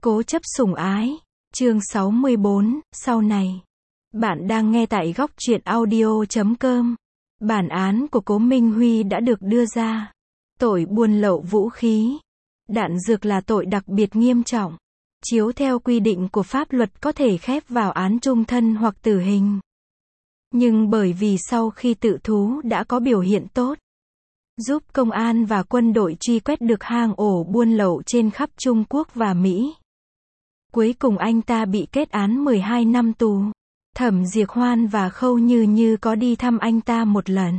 Cố chấp sủng ái. Chương 64, sau này. Bạn đang nghe tại góc truyện audio.com. Bản án của Cố Minh Huy đã được đưa ra. Tội buôn lậu vũ khí, đạn dược là tội đặc biệt nghiêm trọng. Chiếu theo quy định của pháp luật có thể khép vào án chung thân hoặc tử hình. Nhưng bởi vì sau khi tự thú đã có biểu hiện tốt, giúp công an và quân đội truy quét được hang ổ buôn lậu trên khắp Trung Quốc và Mỹ. Cuối cùng anh ta bị kết án 12 năm tù. Thẩm Diệp Hoan và Khâu Như Như có đi thăm anh ta một lần.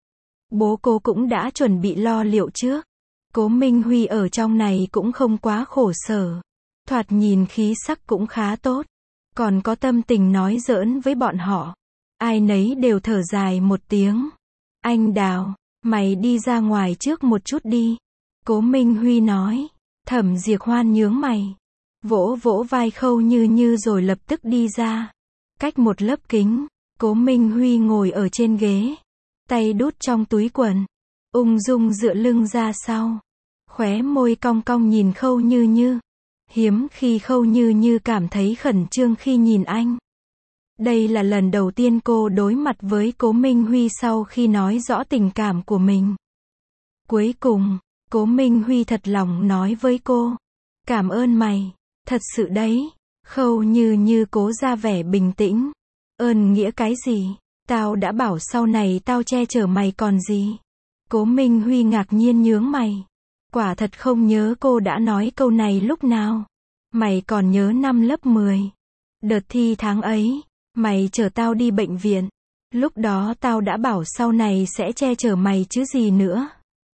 Bố cô cũng đã chuẩn bị lo liệu trước. Cố Minh Huy ở trong này cũng không quá khổ sở. Thoạt nhìn khí sắc cũng khá tốt. Còn có tâm tình nói giỡn với bọn họ. Ai nấy đều thở dài một tiếng. Anh Đào, mày đi ra ngoài trước một chút đi. Cố Minh Huy nói. Thẩm Diệp Hoan nhướng mày. Vỗ vỗ vai Khâu Như Như rồi lập tức đi ra. Cách một lớp kính, Cố Minh Huy ngồi ở trên ghế. Tay đút trong túi quần. Ung dung dựa lưng ra sau. Khóe môi cong cong nhìn Khâu Như Như. Hiếm khi Khâu Như Như cảm thấy khẩn trương khi nhìn anh. Đây là lần đầu tiên cô đối mặt với Cố Minh Huy sau khi nói rõ tình cảm của mình. Cuối cùng, Cố Minh Huy thật lòng nói với cô. Cảm ơn mày. Thật sự đấy. Khâu Như Như cố ra vẻ bình tĩnh. Ơn nghĩa cái gì? Tao đã bảo sau này tao che chở mày còn gì? Cố Minh Huy ngạc nhiên nhướng mày. Quả thật không nhớ cô đã nói câu này lúc nào. Mày còn nhớ năm lớp 10. Đợt thi tháng ấy, mày chở tao đi bệnh viện. Lúc đó tao đã bảo sau này sẽ che chở mày chứ gì nữa.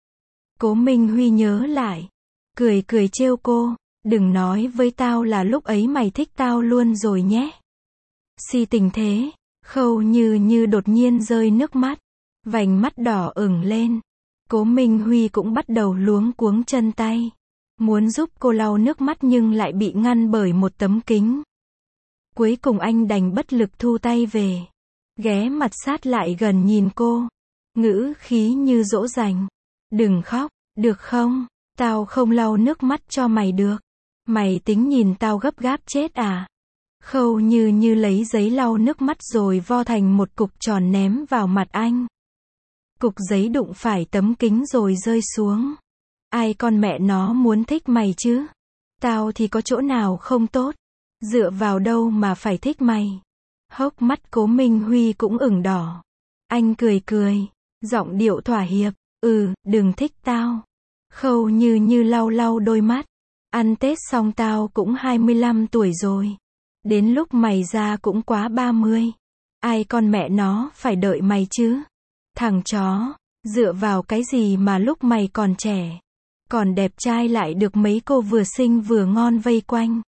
Cố Minh Huy nhớ lại. Cười cười trêu cô. Đừng nói với tao là lúc ấy mày thích tao luôn rồi nhé. Si tình thế. Khâu Như Như đột nhiên rơi nước mắt. Vành mắt đỏ ửng lên. Cố Minh Huy cũng bắt đầu luống cuống chân tay. Muốn giúp cô lau nước mắt nhưng lại bị ngăn bởi một tấm kính. Cuối cùng anh đành bất lực thu tay về. Ghé mặt sát lại gần nhìn cô. Ngữ khí như dỗ dành. Đừng khóc, được không? Tao không lau nước mắt cho mày được. Mày tính nhìn tao gấp gáp chết à? Khâu Như Như lấy giấy lau nước mắt rồi vo thành một cục tròn ném vào mặt anh. Cục giấy đụng phải tấm kính rồi rơi xuống. Ai con mẹ nó muốn thích mày chứ? Tao thì có chỗ nào không tốt? Dựa vào đâu mà phải thích mày? Hốc mắt Cố Minh Huy cũng ửng đỏ. Anh cười cười, giọng điệu thỏa hiệp. Đừng thích tao. Khâu Như Như lau lau đôi mắt. Ăn Tết xong tao cũng 25 tuổi rồi. Đến lúc mày ra cũng quá 30. Ai con mẹ nó phải đợi mày chứ? Thằng chó, dựa vào cái gì mà lúc mày còn trẻ, còn đẹp trai lại được mấy cô vừa xinh vừa ngon vây quanh.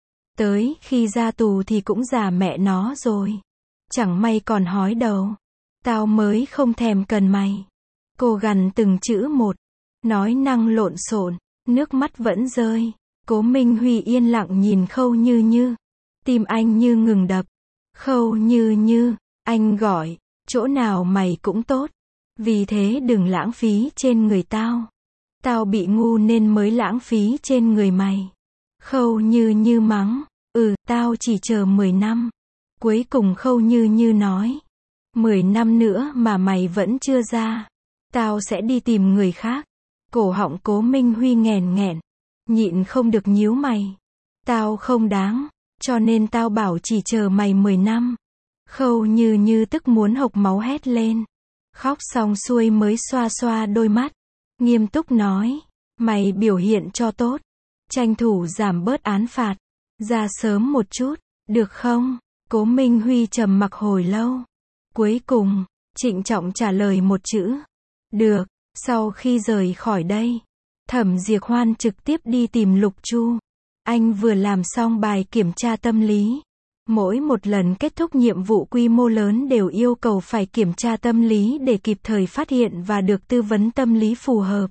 Tới khi ra tù thì cũng già mẹ nó rồi. Chẳng may còn hói đầu. Tao mới không thèm cần mày. Cô gằn từng chữ một. Nói năng lộn xộn. Nước mắt vẫn rơi. Cố Minh Huy yên lặng nhìn Khâu Như Như. Tim anh như ngừng đập. Khâu Như Như, anh gọi, chỗ nào mày cũng tốt. Vì thế đừng lãng phí trên người tao. Tao bị ngu nên mới lãng phí trên người mày. Khâu Như Như mắng. Tao chỉ chờ 10 năm. Cuối cùng Khâu Như Như nói. 10 năm nữa mà mày vẫn chưa ra. Tao sẽ đi tìm người khác. Cổ họng Cố Minh Huy nghẹn nghẹn. Nhịn không được nhíu mày. Tao không đáng. Cho nên tao bảo chỉ chờ mày 10 năm. Khâu Như Như tức muốn hộc máu hét lên. Khóc xong xuôi mới xoa xoa đôi mắt. Nghiêm túc nói. Mày biểu hiện cho tốt. Tranh thủ giảm bớt án phạt. Ra sớm một chút. Được không? Cố Minh Huy trầm mặc hồi lâu. Cuối cùng, trịnh trọng trả lời một chữ. Được. Sau khi rời khỏi đây, Thẩm Diệp Hoan trực tiếp đi tìm Lục Chu. Anh vừa làm xong bài kiểm tra tâm lý. Mỗi một lần kết thúc nhiệm vụ quy mô lớn đều yêu cầu phải kiểm tra tâm lý để kịp thời phát hiện và được tư vấn tâm lý phù hợp.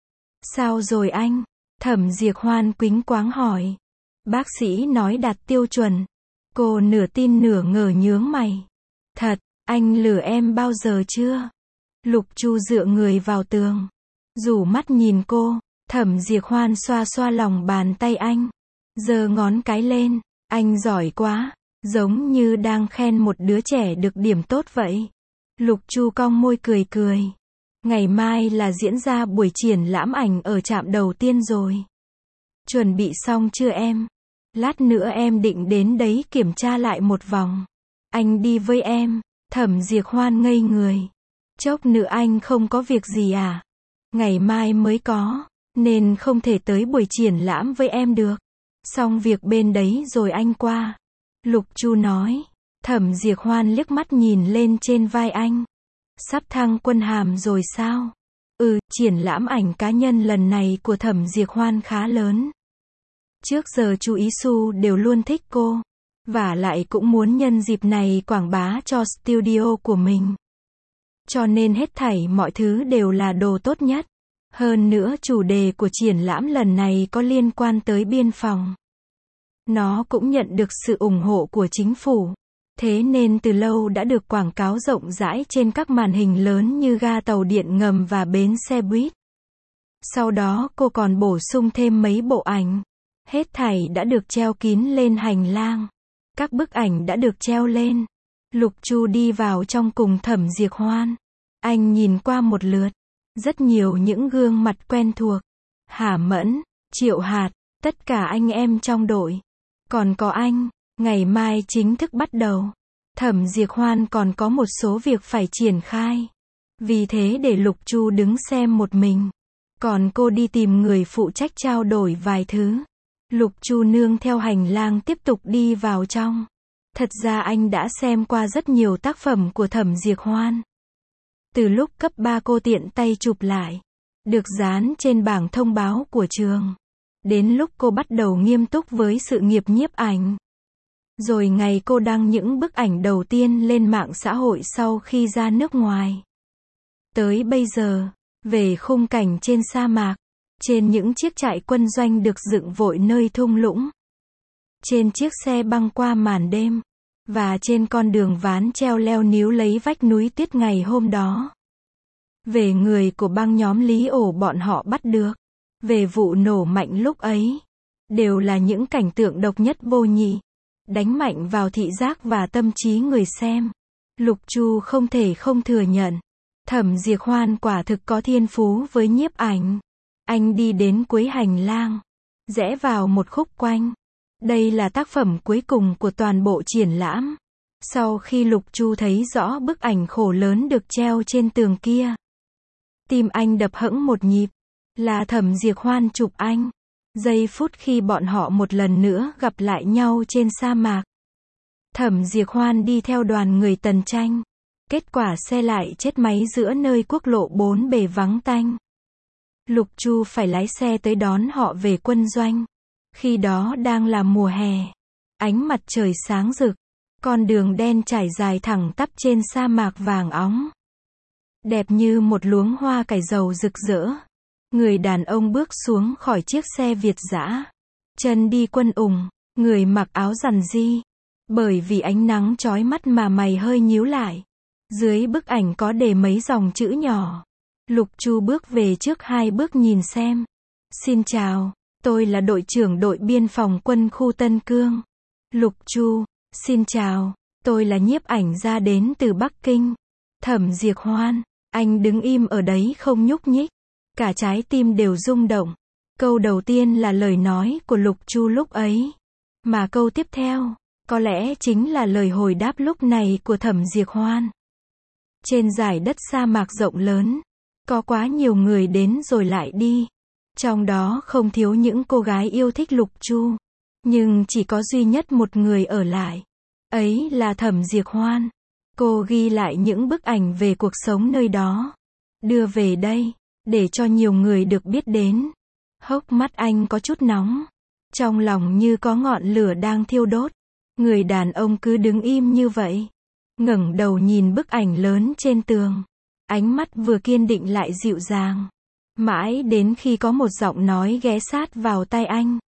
Sao rồi anh? Thẩm Diệp Hoan quính quáng hỏi. Bác sĩ nói đạt tiêu chuẩn. Cô nửa tin nửa ngờ nhướng mày. Thật, anh lừa em bao giờ chưa? Lục Chu dựa người vào tường. Rủ mắt nhìn cô. Thẩm Diệp Hoan xoa xoa lòng bàn tay anh. giơ ngón cái lên, anh giỏi quá, giống như đang khen một đứa trẻ được điểm tốt vậy. Lục Chu cong môi cười cười. Ngày mai là diễn ra buổi triển lãm ảnh ở trạm đầu tiên rồi. Chuẩn bị xong chưa em? Lát nữa em định đến đấy kiểm tra lại một vòng. Anh đi với em. Thẩm Diệp Hoan ngây người. Chốc nữa anh không có việc gì à? Ngày mai mới có, nên không thể tới buổi triển lãm với em được. Xong việc bên đấy rồi anh qua. Lục Chu nói. Thẩm Diệp Hoan liếc mắt nhìn lên trên vai anh. Sắp thăng quân hàm rồi sao? Triển lãm ảnh cá nhân lần này của Thẩm Diệp Hoan khá lớn. Trước giờ chú Ý Xu đều luôn thích cô. Và lại cũng muốn nhân dịp này quảng bá cho studio của mình. Cho nên hết thảy mọi thứ đều là đồ tốt nhất. Hơn nữa chủ đề của triển lãm lần này có liên quan tới biên phòng. Nó cũng nhận được sự ủng hộ của chính phủ. Thế nên từ lâu đã được quảng cáo rộng rãi trên các màn hình lớn như ga tàu điện ngầm và bến xe buýt. Sau đó cô còn bổ sung thêm mấy bộ ảnh. Hết thảy đã được treo kín lên hành lang. Các bức ảnh đã được treo lên. Lục Chu đi vào trong cùng Thẩm Diệp Hoan. Anh nhìn qua một lượt. Rất nhiều những gương mặt quen thuộc. Hà Mẫn, Triệu Hạt, tất cả anh em trong đội. Còn có anh, ngày mai chính thức bắt đầu. Thẩm Diệp Hoan còn có một số việc phải triển khai. Vì thế để Lục Chu đứng xem một mình. Còn cô đi tìm người phụ trách trao đổi vài thứ. Lục Chu nương theo hành lang tiếp tục đi vào trong. Thật ra anh đã xem qua rất nhiều tác phẩm của Thẩm Diệp Hoan. Từ lúc cấp 3 cô tiện tay chụp lại. Được dán trên bảng thông báo của trường. Đến lúc cô bắt đầu nghiêm túc với sự nghiệp nhiếp ảnh. Rồi ngày cô đăng những bức ảnh đầu tiên lên mạng xã hội sau khi ra nước ngoài. Tới bây giờ, về khung cảnh trên sa mạc. Trên những chiếc trại quân doanh được dựng vội nơi thung lũng. Trên chiếc xe băng qua màn đêm. Và trên con đường ván treo leo níu lấy vách núi tuyết ngày hôm đó. Về người của băng nhóm Lý Ổ bọn họ bắt được. Về vụ nổ mạnh lúc ấy. Đều là những cảnh tượng độc nhất vô nhị. Đánh mạnh vào thị giác và tâm trí người xem. Lục Chu không thể không thừa nhận. Thẩm Diệp Hoan quả thực có thiên phú với nhiếp ảnh. Anh đi đến cuối hành lang. Rẽ vào một khúc quanh. Đây là tác phẩm cuối cùng của toàn bộ triển lãm. Sau khi Lục Chu thấy rõ bức ảnh khổ lớn được treo trên tường kia. Tim anh đập hững một nhịp. Là Thẩm Diệp Hoan chụp anh. Giây phút khi bọn họ một lần nữa gặp lại nhau trên sa mạc. Thẩm Diệp Hoan đi theo đoàn người Tần Tranh. Kết quả xe lại chết máy giữa nơi quốc lộ 4 bề vắng tanh. Lục Chu phải lái xe tới đón họ về quân doanh. Khi đó đang là mùa hè. Ánh mặt trời sáng rực. Con đường đen trải dài thẳng tắp trên sa mạc vàng óng. Đẹp như một luống hoa cải dầu rực rỡ. Người đàn ông bước xuống khỏi chiếc xe Việt dã. Chân đi quân ủng, người mặc áo rằn ri. Bởi vì ánh nắng chói mắt mà mày hơi nhíu lại. Dưới bức ảnh có để mấy dòng chữ nhỏ. Lục Chu bước về trước 2 bước nhìn xem. Xin chào, tôi là đội trưởng đội biên phòng quân khu Tân Cương. Lục Chu, xin chào, tôi là nhiếp ảnh gia đến từ Bắc Kinh. Thẩm Diệp Hoan, anh đứng im ở đấy không nhúc nhích. Cả trái tim đều rung động. Câu đầu tiên là lời nói của Lục Chu lúc ấy. Mà câu tiếp theo, có lẽ chính là lời hồi đáp lúc này của Thẩm Diệp Hoan. Trên dải đất sa mạc rộng lớn, có quá nhiều người đến rồi lại đi. Trong đó không thiếu những cô gái yêu thích Lục Chu. Nhưng chỉ có duy nhất một người ở lại. Ấy là Thẩm Diệp Hoan. Cô ghi lại những bức ảnh về cuộc sống nơi đó. Đưa về đây, để cho nhiều người được biết đến. Hốc mắt anh có chút nóng. Trong lòng như có ngọn lửa đang thiêu đốt. Người đàn ông cứ đứng im như vậy. Ngẩng đầu nhìn bức ảnh lớn trên tường. Ánh mắt vừa kiên định lại dịu dàng. Mãi đến khi có một giọng nói ghé sát vào tai anh.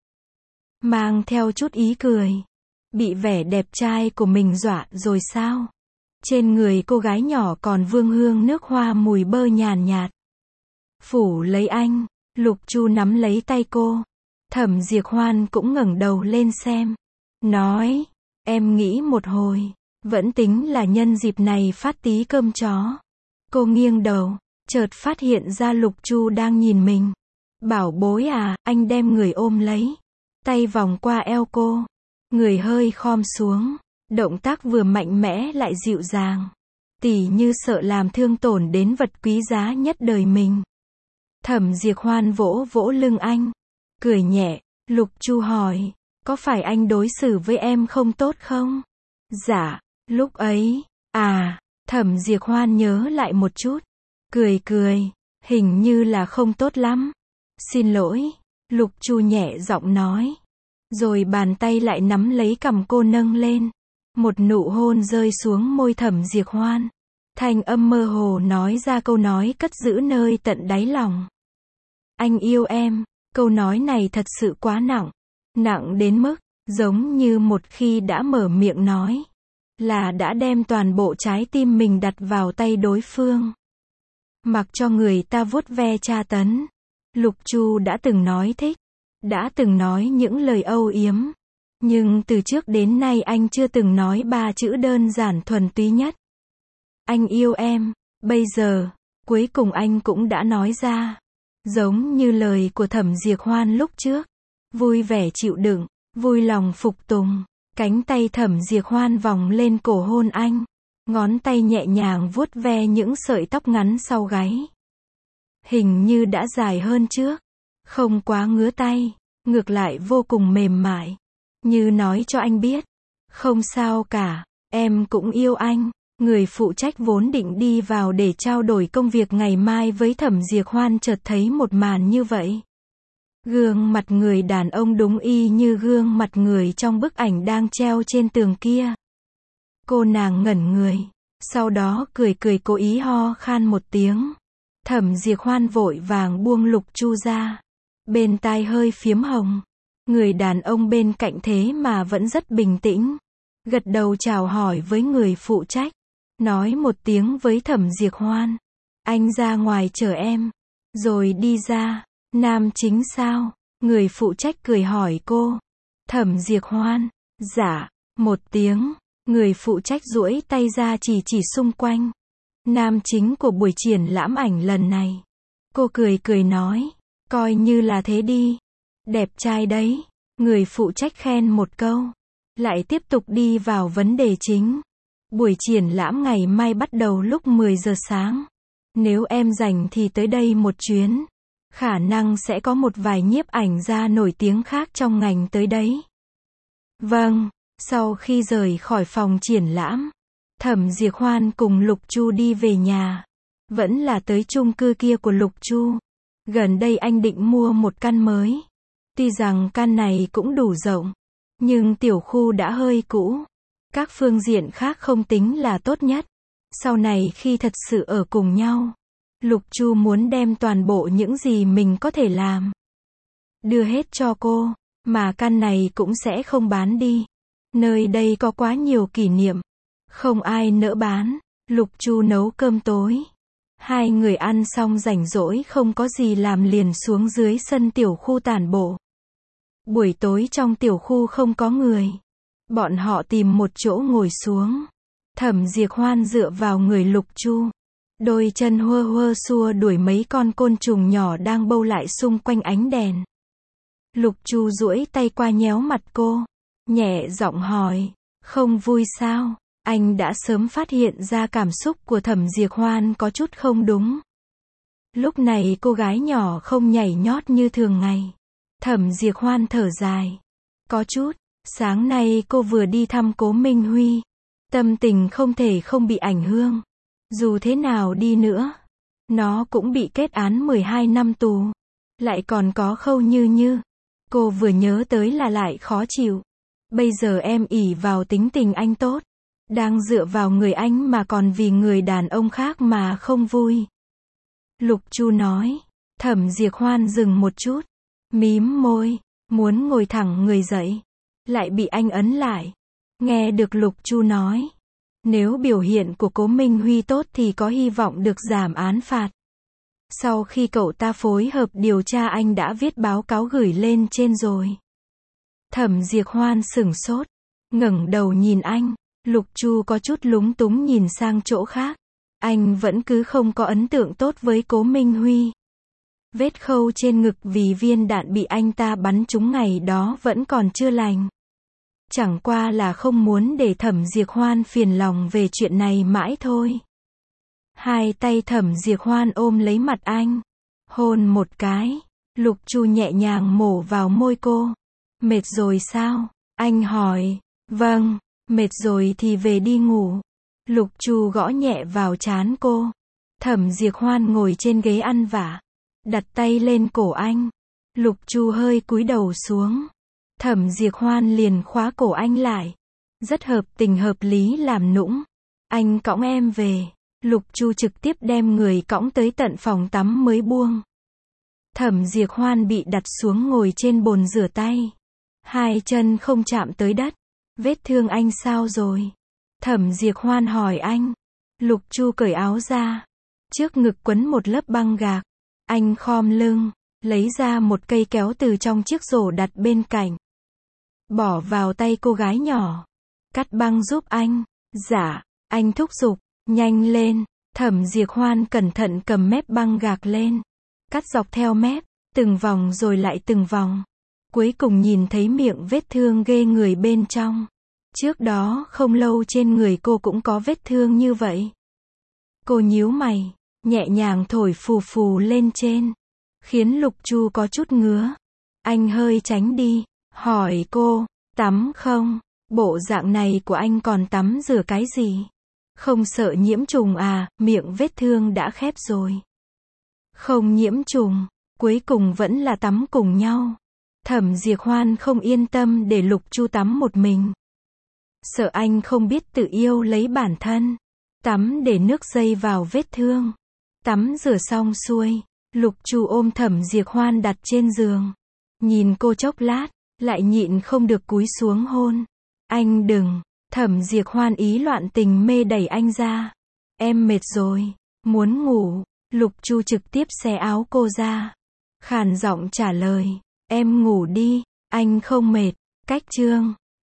Mang theo chút ý cười. Bị vẻ đẹp trai của mình dọa rồi sao? Trên người cô gái nhỏ còn vương hương nước hoa mùi bơ nhàn nhạt. Phủ lấy anh. Lục Chu nắm lấy tay cô. Thẩm Diệp Hoan cũng ngẩng đầu lên xem. Nói, em nghĩ một hồi, vẫn tính là nhân dịp này phát tí cơm chó. Cô nghiêng đầu, chợt phát hiện ra Lục Chu đang nhìn mình. Bảo bối à, anh đem người ôm lấy. Tay vòng qua eo cô. Người hơi khom xuống. Động tác vừa mạnh mẽ lại dịu dàng. Tỉ như sợ làm thương tổn đến vật quý giá nhất đời mình. Thẩm Diệp Hoan vỗ vỗ lưng anh. Cười nhẹ, Lục Chu hỏi, có phải anh đối xử với em không tốt không? Dạ, lúc ấy, Thẩm Diệp Hoan nhớ lại một chút. Cười cười, hình như là không tốt lắm. Xin lỗi, Lục Chu nhẹ giọng nói. Rồi bàn tay lại nắm lấy cằm cô nâng lên. Một nụ hôn rơi xuống môi Thẩm Diệp Hoan. Thanh âm mơ hồ nói ra câu nói cất giữ nơi tận đáy lòng. Anh yêu em, câu nói này thật sự quá nặng. Nặng đến mức, giống như một khi đã mở miệng nói, là đã đem toàn bộ trái tim mình đặt vào tay đối phương. Mặc cho người ta vuốt ve tra tấn. Lục Chu đã từng nói thích, đã từng nói những lời âu yếm. Nhưng từ trước đến nay anh chưa từng nói 3 chữ đơn giản thuần túy nhất. Anh yêu em, bây giờ, cuối cùng anh cũng đã nói ra. Giống như lời của Thẩm Diệp Hoan lúc trước. Vui vẻ chịu đựng, vui lòng phục tùng. Cánh tay Thẩm Diệp Hoan vòng lên cổ hôn anh. Ngón tay nhẹ nhàng vuốt ve những sợi tóc ngắn sau gáy. Hình như đã dài hơn trước. Không quá ngứa tay, ngược lại vô cùng mềm mại. Như nói cho anh biết. Không sao cả, em cũng yêu anh. Người phụ trách vốn định đi vào để trao đổi công việc ngày mai với Thẩm Diệp Hoan chợt thấy một màn như vậy. Gương mặt người đàn ông đúng y như gương mặt người trong bức ảnh đang treo trên tường kia. Cô nàng ngẩn người, sau đó cười cười cố ý ho khan một tiếng. Thẩm Diệp Hoan vội vàng buông Lục Chu ra. Bên tai hơi phiếm hồng. Người đàn ông bên cạnh thế mà vẫn rất bình tĩnh. Gật đầu chào hỏi với người phụ trách. Nói một tiếng với Thẩm Diệp Hoan. Anh ra ngoài chờ em. Rồi đi ra. Nam chính sao? Người phụ trách cười hỏi cô. Thẩm Diệp Hoan. Dạ. Một tiếng. Người phụ trách duỗi tay ra chỉ xung quanh. Nam chính của buổi triển lãm ảnh lần này. Cô cười cười nói. Coi như là thế đi. Đẹp trai đấy. Người phụ trách khen một câu. Lại tiếp tục đi vào vấn đề chính. Buổi triển lãm ngày mai bắt đầu lúc 10 giờ sáng. Nếu em rảnh thì tới đây một chuyến. Khả năng sẽ có một vài nhiếp ảnh gia nổi tiếng khác trong ngành tới đấy. Vâng. Sau khi rời khỏi phòng triển lãm, Thẩm Diệp Hoan cùng Lục Chu đi về nhà. Vẫn là tới chung cư kia của Lục Chu. Gần đây anh định mua một căn mới. Tuy rằng căn này cũng đủ rộng, nhưng tiểu khu đã hơi cũ. Các phương diện khác không tính là tốt nhất. Sau này khi thật sự ở cùng nhau, Lục Chu muốn đem toàn bộ những gì mình có thể làm đưa hết cho cô, mà căn này cũng sẽ không bán đi. Nơi đây có quá nhiều kỷ niệm, không ai nỡ bán. Lục Chu nấu cơm tối. Hai người ăn xong rảnh rỗi không có gì làm liền xuống dưới sân tiểu khu tản bộ. Buổi tối trong tiểu khu không có người. Bọn họ tìm một chỗ ngồi xuống. Thẩm Diệp Hoan dựa vào người Lục Chu. Đôi chân hơ hơ xua đuổi mấy con côn trùng nhỏ đang bâu lại xung quanh ánh đèn. Lục Chu duỗi tay qua nhéo mặt cô. Nhẹ giọng hỏi. Không vui sao? Anh đã sớm phát hiện ra cảm xúc của Thẩm Diệp Hoan có chút không đúng. Lúc này cô gái nhỏ không nhảy nhót như thường ngày. Thẩm Diệp Hoan thở dài. Có chút. Sáng nay cô vừa đi thăm Cố Minh Huy. Tâm tình không thể không bị ảnh hưởng. Dù thế nào đi nữa, nó cũng bị kết án 12 năm tù. Lại còn có Khâu Như Như. Cô vừa nhớ tới là lại khó chịu. Bây giờ em ỷ vào tính tình anh tốt. Đang dựa vào người anh mà còn vì người đàn ông khác mà không vui. Lục Chu nói. Thẩm Diệp Hoan dừng một chút. Mím môi. Muốn ngồi thẳng người dậy. Lại bị anh ấn lại. Nghe được Lục Chu nói. Nếu biểu hiện của Cố Minh Huy tốt thì có hy vọng được giảm án phạt. Sau khi cậu ta phối hợp điều tra anh đã viết báo cáo gửi lên trên rồi. Thẩm Diệp Hoan sửng sốt, ngẩng đầu nhìn anh. Lục Chu có chút lúng túng nhìn sang chỗ khác. Anh vẫn cứ không có ấn tượng tốt với Cố Minh Huy. Vết khâu trên ngực vì viên đạn bị anh ta bắn trúng ngày đó vẫn còn chưa lành. Chẳng qua là không muốn để Thẩm Diệp Hoan phiền lòng về chuyện này mãi thôi. Hai tay Thẩm Diệp Hoan ôm lấy mặt anh, hôn một cái. Lục Chu nhẹ nhàng mổ vào môi cô. Mệt rồi sao? Anh hỏi. Vâng, mệt rồi thì về đi ngủ. Lục Chu gõ nhẹ vào trán cô. Thẩm Diệp Hoan ngồi trên ghế ăn vả, đặt tay lên cổ anh. Lục Chu hơi cúi đầu xuống. Thẩm Diệp Hoan liền khóa cổ anh lại. Rất hợp tình hợp lý làm nũng. Anh cõng em về. Lục Chu trực tiếp đem người cõng tới tận phòng tắm mới buông. Thẩm Diệp Hoan bị đặt xuống ngồi trên bồn rửa tay. Hai chân không chạm tới đất. Vết thương anh sao rồi? Thẩm Diệp Hoan hỏi anh. Lục Chu cởi áo ra. Trước ngực quấn một lớp băng gạc. Anh khom lưng, lấy ra một cây kéo từ trong chiếc rổ đặt bên cạnh. Bỏ vào tay cô gái nhỏ. Cắt băng giúp anh. Dạ, anh thúc giục. Nhanh lên. Thẩm Diệp Hoan cẩn thận cầm mép băng gạc lên. Cắt dọc theo mép, từng vòng rồi lại từng vòng. Cuối cùng nhìn thấy miệng vết thương ghê người bên trong. Trước đó không lâu trên người cô cũng có vết thương như vậy. Cô nhíu mày, nhẹ nhàng thổi phù phù lên trên, khiến Lục Chu có chút ngứa. Anh hơi tránh đi, hỏi cô, tắm không? Bộ dạng này của anh còn tắm rửa cái gì? Không sợ nhiễm trùng à? Miệng vết thương đã khép rồi. Không nhiễm trùng, cuối cùng vẫn là tắm cùng nhau. Thẩm Diệp Hoan không yên tâm để Lục Chu tắm một mình. Sợ anh không biết tự yêu lấy bản thân. Tắm để nước dây vào vết thương. Tắm rửa xong xuôi, Lục Chu ôm Thẩm Diệp Hoan đặt trên giường. Nhìn cô chốc lát, lại nhịn không được cúi xuống hôn. Anh đừng. Thẩm Diệp Hoan ý loạn tình mê đẩy anh ra. Em mệt rồi, muốn ngủ. Lục Chu trực tiếp xé áo cô ra. Khàn giọng trả lời. Em ngủ đi, anh không mệt. Cách chương